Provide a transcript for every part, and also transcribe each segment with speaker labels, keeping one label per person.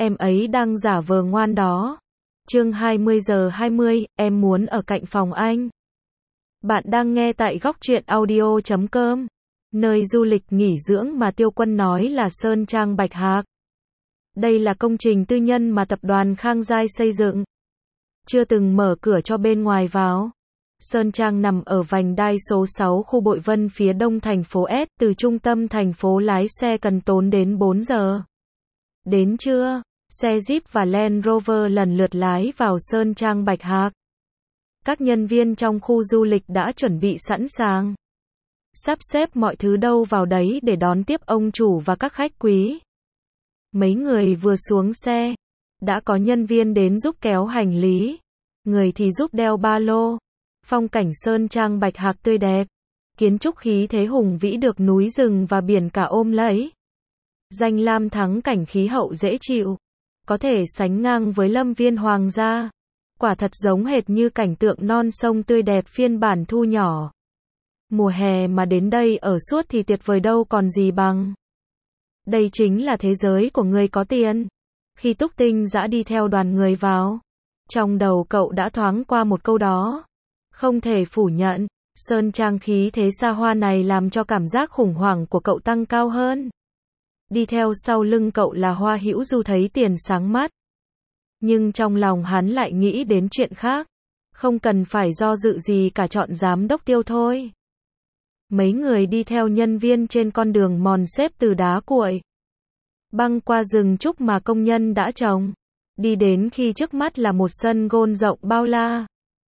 Speaker 1: em ấy đang giả vờ ngoan đó. Chương 20:20, em muốn ở cạnh phòng anh. Bạn đang nghe tại góc truyện audio.com. Nơi du lịch nghỉ dưỡng mà Tiêu Quân nói là Sơn Trang Bạch Hạc. Đây là công trình tư nhân mà tập đoàn Khang Giai xây dựng. Chưa từng mở cửa cho bên ngoài vào. Sơn Trang nằm ở vành đai số 6 khu Bội Vân phía đông thành phố S, từ trung tâm thành phố lái xe cần tốn đến 4 giờ. Đến trưa, xe Jeep và Land Rover lần lượt lái vào Sơn Trang Bạch Hạc. Các nhân viên trong khu du lịch đã chuẩn bị sẵn sàng, sắp xếp mọi thứ đâu vào đấy để đón tiếp ông chủ và các khách quý. Mấy người vừa xuống xe, đã có nhân viên đến giúp kéo hành lý, người thì giúp đeo ba lô. Phong cảnh Sơn Trang Bạch Hạc tươi đẹp, kiến trúc khí thế hùng vĩ được núi rừng và biển cả ôm lấy. Danh lam thắng cảnh, khí hậu dễ chịu, có thể sánh ngang với Lâm Viên Hoàng gia. Quả thật giống hệt như cảnh tượng non sông tươi đẹp phiên bản thu nhỏ. Mùa hè mà đến đây ở suốt thì tuyệt vời đâu còn gì bằng. Đây chính là thế giới của người có tiền. Khi Túc Tinh Dã đi theo đoàn người vào, trong đầu cậu đã thoáng qua một câu đó. Không thể phủ nhận, Sơn Trang khí thế xa hoa này làm cho cảm giác khủng hoảng của cậu tăng cao hơn. Đi theo sau lưng cậu là Hoa Hữu Du thấy tiền sáng mắt. Nhưng trong lòng hắn lại nghĩ đến chuyện khác. Không cần phải do dự gì cả, chọn giám đốc Tiêu thôi. Mấy người đi theo nhân viên trên con đường mòn xếp từ đá cuội, băng qua rừng trúc mà công nhân đã trồng. Đi đến khi trước mắt là một sân golf rộng bao la.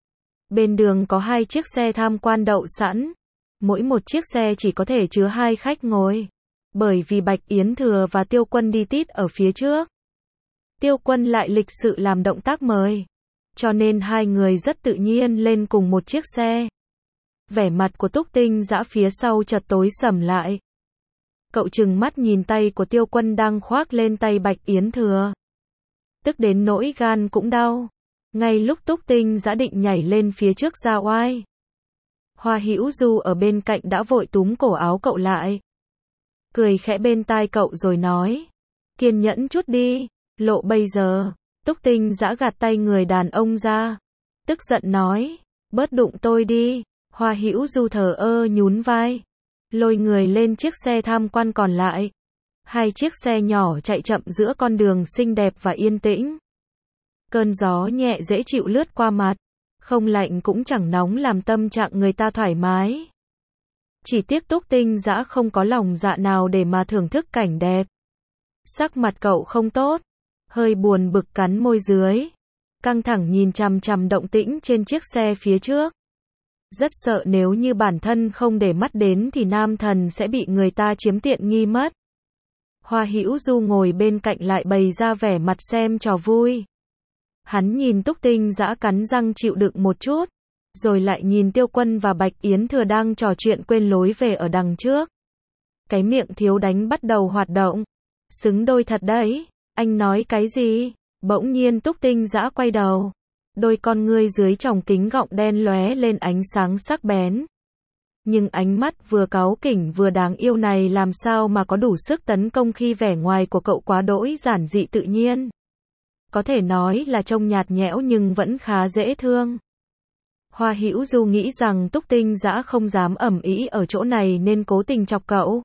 Speaker 1: Bên đường có 2 chiếc xe tham quan đậu sẵn. Mỗi một chiếc xe chỉ có thể chứa 2 khách ngồi. Bởi vì Bạch Yến Thừa và Tiêu Quân đi tít ở phía trước. Tiêu Quân lại lịch sự làm động tác mời. Cho nên hai người rất tự nhiên lên cùng một chiếc xe. Vẻ mặt của Túc Tinh Dã phía sau chợt tối sầm lại. Cậu trừng mắt nhìn tay của Tiêu Quân đang khoác lên tay Bạch Yến Thừa. Tức đến nỗi gan cũng đau. Ngay lúc Túc Tinh Dã định nhảy lên phía trước ra oai, Hoa Hữu Du ở bên cạnh đã vội túm cổ áo cậu lại, cười khẽ bên tai cậu rồi nói: kiên nhẫn chút đi, lộ bây giờ. Túc Tinh Dã gạt tay người đàn ông ra, tức giận nói: bớt đụng tôi đi. Hoa Hữu Du thờ ơ nhún vai, lôi người lên chiếc xe tham quan còn lại. 2 chiếc xe nhỏ chạy chậm giữa con đường xinh đẹp và yên tĩnh. Cơn gió nhẹ dễ chịu lướt qua mặt, không lạnh cũng chẳng nóng làm tâm trạng người ta thoải mái. Chỉ tiếc Túc Tinh Dã không có lòng dạ nào để mà thưởng thức cảnh đẹp. Sắc mặt cậu không tốt, hơi buồn bực cắn môi dưới, căng thẳng nhìn chằm chằm động tĩnh trên chiếc xe phía trước. Rất sợ nếu như bản thân không để mắt đến thì nam thần sẽ bị người ta chiếm tiện nghi mất. Hoa Hữu Du ngồi bên cạnh lại bày ra vẻ mặt xem trò vui. Hắn nhìn Túc Tinh Dã cắn răng chịu đựng một chút, rồi lại nhìn Tiêu Quân và Bạch Yến Thừa đang trò chuyện quên lối về ở đằng trước. Cái miệng thiếu đánh bắt đầu hoạt động. Xứng đôi thật đấy. Anh nói cái gì? Bỗng nhiên Túc Tinh Dã quay đầu. Đôi con ngươi dưới tròng kính gọng đen lóe lên ánh sáng sắc bén. Nhưng ánh mắt vừa cáu kỉnh vừa đáng yêu này làm sao mà có đủ sức tấn công khi vẻ ngoài của cậu quá đỗi giản dị tự nhiên. Có thể nói là trông nhạt nhẽo nhưng vẫn khá dễ thương. Hoa Hữu Du nghĩ rằng Túc Tinh Dã không dám ầm ĩ ở chỗ này nên cố tình chọc cậu.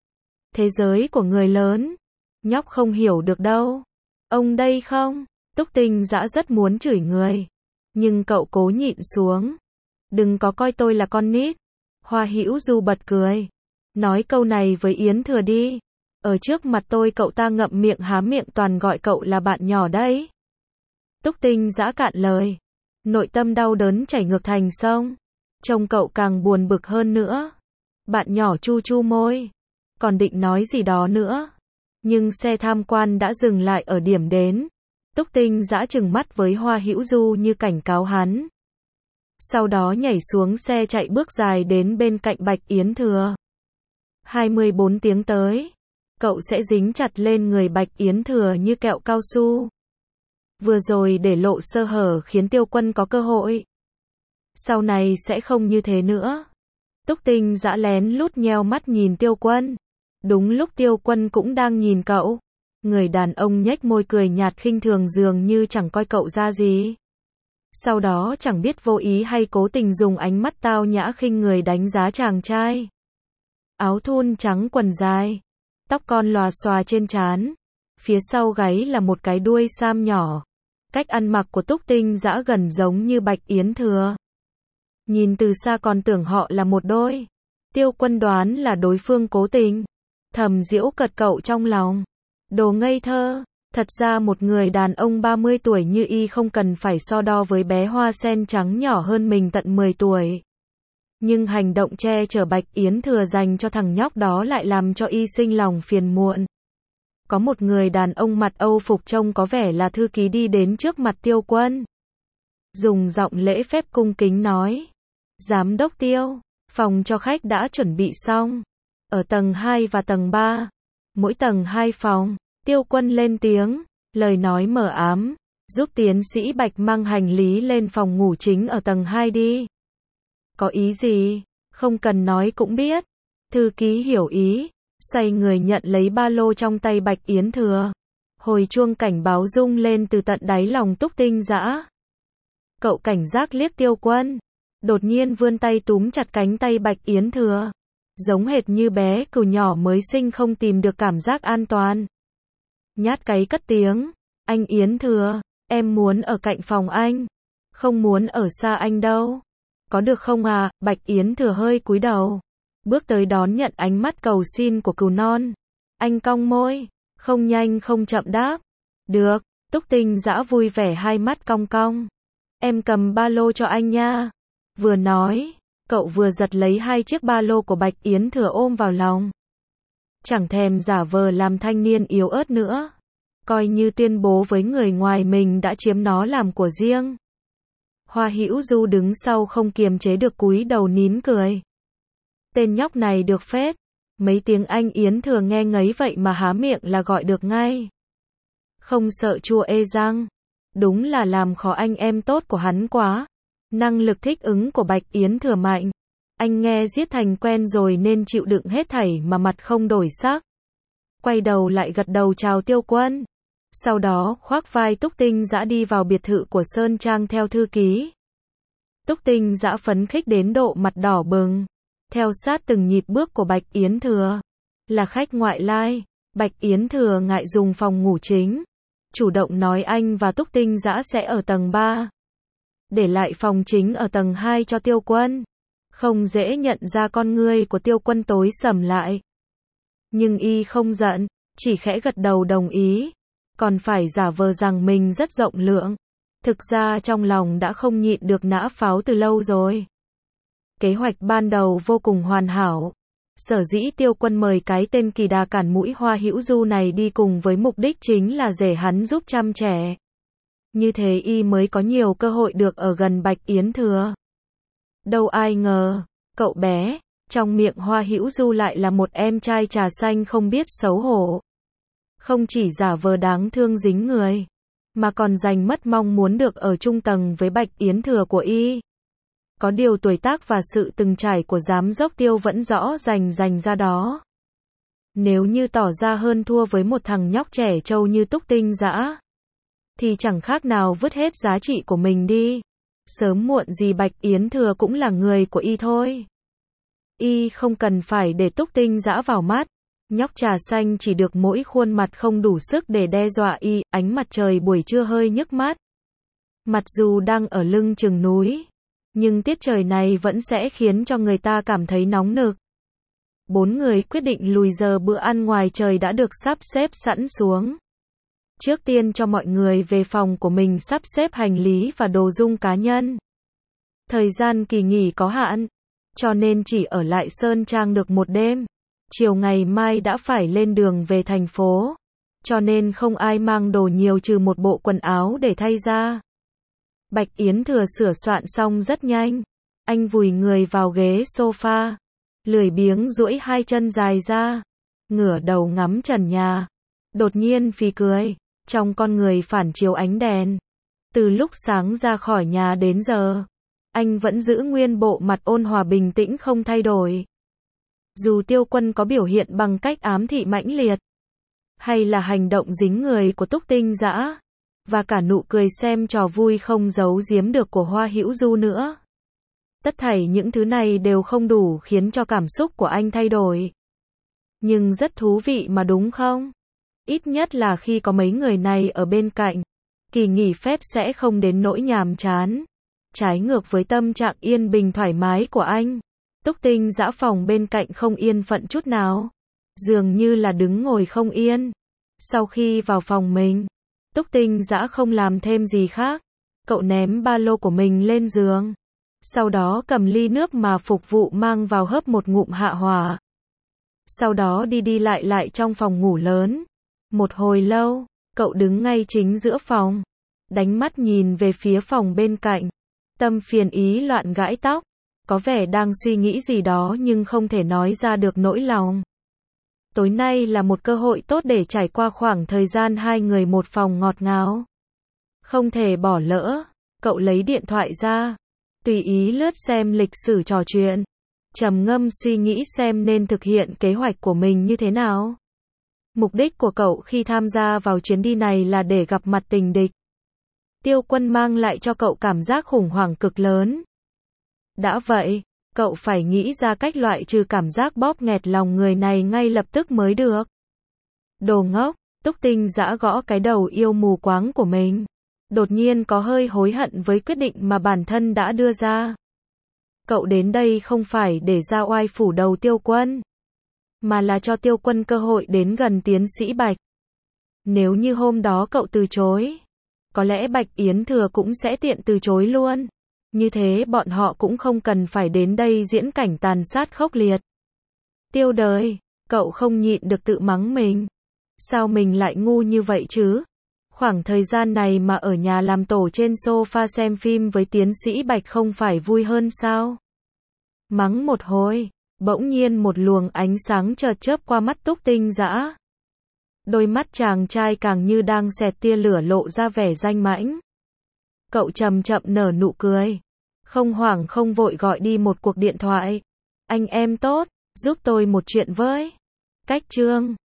Speaker 1: Thế giới của người lớn, nhóc không hiểu được đâu. Ông đây không? Túc Tinh Dã rất muốn chửi người, nhưng cậu cố nhịn xuống. Đừng có coi tôi là con nít. Hoa Hữu Du bật cười. Nói câu này với Yến Thừa đi. Ở trước mặt tôi cậu ta ngậm miệng há miệng toàn gọi cậu là bạn nhỏ đấy. Túc Tinh Dã cạn lời. Nội tâm đau đớn chảy ngược thành sông. Trông cậu càng buồn bực hơn nữa. Bạn nhỏ chu chu môi. Còn định nói gì đó nữa. Nhưng xe tham quan đã dừng lại ở điểm đến. Túc Tinh Dã trừng mắt với Hoa Hữu Du như cảnh cáo hắn. Sau đó nhảy xuống xe chạy bước dài đến bên cạnh Bạch Yến Thừa. 24 tiếng tới, cậu sẽ dính chặt lên người Bạch Yến Thừa như kẹo cao su. Vừa rồi để lộ sơ hở khiến Tiêu Quân có cơ hội. Sau này sẽ không như thế nữa. Túc Tinh Dã lén lút nheo mắt nhìn Tiêu Quân. Đúng lúc Tiêu Quân cũng đang nhìn cậu. Người đàn ông nhếch môi cười nhạt khinh thường dường như chẳng coi cậu ra gì. Sau đó chẳng biết vô ý hay cố tình dùng ánh mắt tao nhã khinh người đánh giá chàng trai. Áo thun trắng quần dài, tóc con lòa xòa trên trán, phía sau gáy là một cái đuôi sam nhỏ. Cách ăn mặc của Túc Tinh Dã gần giống như Bạch Yến Thừa. Nhìn từ xa còn tưởng họ là một đôi. Tiêu Quân đoán là đối phương cố tình. Thầm giễu cợt cậu trong lòng. Đồ ngây thơ. Thật ra một người đàn ông 30 tuổi như y không cần phải so đo với bé hoa sen trắng nhỏ hơn mình tận 10 tuổi. Nhưng hành động che chở Bạch Yến Thừa dành cho thằng nhóc đó lại làm cho y sinh lòng phiền muộn. Có một người đàn ông mặc Âu phục trông có vẻ là thư ký đi đến trước mặt Tiêu Quân. Dùng giọng lễ phép cung kính nói. Giám đốc Tiêu, phòng cho khách đã chuẩn bị xong. Ở tầng 2 và tầng 3. Mỗi tầng 2 phòng. Tiêu Quân lên tiếng, lời nói mờ ám. Giúp tiến sĩ Bạch mang hành lý lên phòng ngủ chính ở tầng 2 đi. Có ý gì? Không cần nói cũng biết. Thư ký hiểu ý. Xoay người nhận lấy ba lô trong tay Bạch Yến Thừa. Hồi chuông cảnh báo rung lên từ tận đáy lòng Túc Tinh Dã. Cậu cảnh giác liếc Tiêu Quân. Đột nhiên vươn tay túm chặt cánh tay Bạch Yến Thừa. Giống hệt như bé cừu nhỏ mới sinh không tìm được cảm giác an toàn. Nhát cái cất tiếng. Anh Yến Thừa, em muốn ở cạnh phòng anh. Không muốn ở xa anh đâu. Có được không à? Bạch Yến Thừa hơi cúi đầu. Bước tới đón nhận ánh mắt cầu xin của cừu non. Anh cong môi. Không nhanh không chậm đáp. Được. Túc Tinh Dã vui vẻ hai mắt cong cong. Em cầm ba lô cho anh nha. Vừa nói, cậu vừa giật lấy hai chiếc ba lô của Bạch Yến Thừa ôm vào lòng. Chẳng thèm giả vờ làm thanh niên yếu ớt nữa. Coi như tuyên bố với người ngoài mình đã chiếm nó làm của riêng. Hoa Hữu Du đứng sau không kiềm chế được cúi đầu nín cười. Tên nhóc này được phết. Mấy tiếng anh Yến Thừa nghe ngấy vậy mà há miệng là gọi được ngay. Không sợ chua ê răng. Đúng là làm khó anh em tốt của hắn quá. Năng lực thích ứng của Bạch Yến Thừa mạnh. Anh nghe giết thành quen rồi nên chịu đựng hết thảy mà mặt không đổi sắc. Quay đầu lại gật đầu chào Tiêu Quân. Sau đó khoác vai Túc Tinh Dã đi vào biệt thự của Sơn Trang theo thư ký. Túc Tinh Dã phấn khích đến độ mặt đỏ bừng. Theo sát từng nhịp bước của Bạch Yến Thừa. Là khách ngoại lai. Bạch Yến Thừa ngại dùng phòng ngủ chính. Chủ động nói anh và Túc Tinh Dã sẽ ở tầng 3. Để lại phòng chính ở tầng 2 cho Tiêu Quân. Không dễ nhận ra con ngươi của Tiêu Quân tối sầm lại. Nhưng y không giận, chỉ khẽ gật đầu đồng ý. Còn phải giả vờ rằng mình rất rộng lượng. Thực ra trong lòng đã không nhịn được nã pháo từ lâu rồi. Kế hoạch ban đầu vô cùng hoàn hảo. Sở dĩ Tiêu Quân mời cái tên kỳ đà cản mũi Hoa Hữu Du này đi cùng với mục đích chính là để hắn giúp chăm trẻ. Như thế y mới có nhiều cơ hội được ở gần Bạch Yến Thừa. Đâu ai ngờ, cậu bé, trong miệng Hoa Hữu Du lại là một em trai trà xanh không biết xấu hổ. Không chỉ giả vờ đáng thương dính người, mà còn giành mất mong muốn được ở chung tầng với Bạch Yến Thừa của y. Có điều tuổi tác và sự từng trải của giám đốc Tiêu vẫn rõ rành ra đó. Nếu như tỏ ra hơn thua với một thằng nhóc trẻ trâu như Túc Tinh Dã, thì chẳng khác nào vứt hết giá trị của mình đi. Sớm muộn gì Bạch Yến Thừa cũng là người của y thôi. Y không cần phải để Túc Tinh Dã vào mắt. Nhóc trà xanh chỉ được mỗi khuôn mặt không đủ sức để đe dọa y. Ánh mặt trời buổi trưa hơi nhức mắt. Mặc dù đang ở lưng chừng núi, nhưng tiết trời này vẫn sẽ khiến cho người ta cảm thấy nóng nực. Bốn người quyết định lùi giờ bữa ăn ngoài trời đã được sắp xếp sẵn xuống. Trước tiên cho mọi người về phòng của mình sắp xếp hành lý và đồ dung cá nhân. Thời gian kỳ nghỉ có hạn, cho nên chỉ ở lại Sơn Trang được một đêm. Chiều ngày mai đã phải lên đường về thành phố, cho nên không ai mang đồ nhiều trừ một bộ quần áo để thay ra. Bạch Yến Thừa sửa soạn xong rất nhanh. Anh vùi người vào ghế sofa, lười biếng duỗi hai chân dài ra, ngửa đầu ngắm trần nhà. Đột nhiên phì cười, trong con người phản chiếu ánh đèn. Từ lúc sáng ra khỏi nhà đến giờ, anh vẫn giữ nguyên bộ mặt ôn hòa bình tĩnh không thay đổi. Dù Tiêu Quân có biểu hiện bằng cách ám thị mãnh liệt, hay là hành động dính người của Túc Tinh Dã, và cả nụ cười xem trò vui không giấu giếm được của Hoa Hữu Du nữa. Tất thảy những thứ này đều không đủ khiến cho cảm xúc của anh thay đổi. Nhưng rất thú vị mà đúng không? Ít nhất là khi có mấy người này ở bên cạnh, kỳ nghỉ phép sẽ không đến nỗi nhàm chán. Trái ngược với tâm trạng yên bình thoải mái của anh, Túc Tinh Dã phòng bên cạnh không yên phận chút nào. Dường như là đứng ngồi không yên. Sau khi vào phòng mình, Túc Tinh Dã không làm thêm gì khác. Cậu ném ba lô của mình lên giường. Sau đó cầm ly nước mà phục vụ mang vào hớp một ngụm hạ hỏa. Sau đó đi lại trong phòng ngủ lớn. Một hồi lâu, cậu đứng ngay chính giữa phòng. Đánh mắt nhìn về phía phòng bên cạnh. Tâm phiền ý loạn gãi tóc. Có vẻ đang suy nghĩ gì đó nhưng không thể nói ra được nỗi lòng. Tối nay là một cơ hội tốt để trải qua khoảng thời gian hai người một phòng ngọt ngào. Không thể bỏ lỡ. Cậu lấy điện thoại ra, tùy ý lướt xem lịch sử trò chuyện, trầm ngâm suy nghĩ xem nên thực hiện kế hoạch của mình như thế nào. Mục đích của cậu khi tham gia vào chuyến đi này là để gặp mặt tình địch. Tiêu Quân mang lại cho cậu cảm giác khủng hoảng cực lớn. Đã vậy, cậu phải nghĩ ra cách loại trừ cảm giác bóp nghẹt lòng người này ngay lập tức mới được. Đồ ngốc, Túc Tinh Dã gõ cái đầu yêu mù quáng của mình. Đột nhiên có hơi hối hận với quyết định mà bản thân đã đưa ra. Cậu đến đây không phải để ra oai phủ đầu Tiêu Quân, mà là cho Tiêu Quân cơ hội đến gần tiến sĩ Bạch. Nếu như hôm đó cậu từ chối, có lẽ Bạch Yến Thừa cũng sẽ tiện từ chối luôn. Như thế bọn họ cũng không cần phải đến đây diễn cảnh tàn sát khốc liệt. Tiêu đời, cậu không nhịn được tự mắng mình. Sao mình lại ngu như vậy chứ? Khoảng thời gian này mà ở nhà làm tổ trên sofa xem phim với tiến sĩ Bạch không phải vui hơn sao? Mắng một hồi, bỗng nhiên một luồng ánh sáng chợt chớp qua mắt Túc Tinh Dã. Đôi mắt chàng trai càng như đang xẹt tia lửa lộ ra vẻ danh mãnh. Cậu chậm chậm nở nụ cười. Không hoảng không vội gọi đi một cuộc điện thoại. Anh em tốt, giúp tôi một chuyện với. Cách chương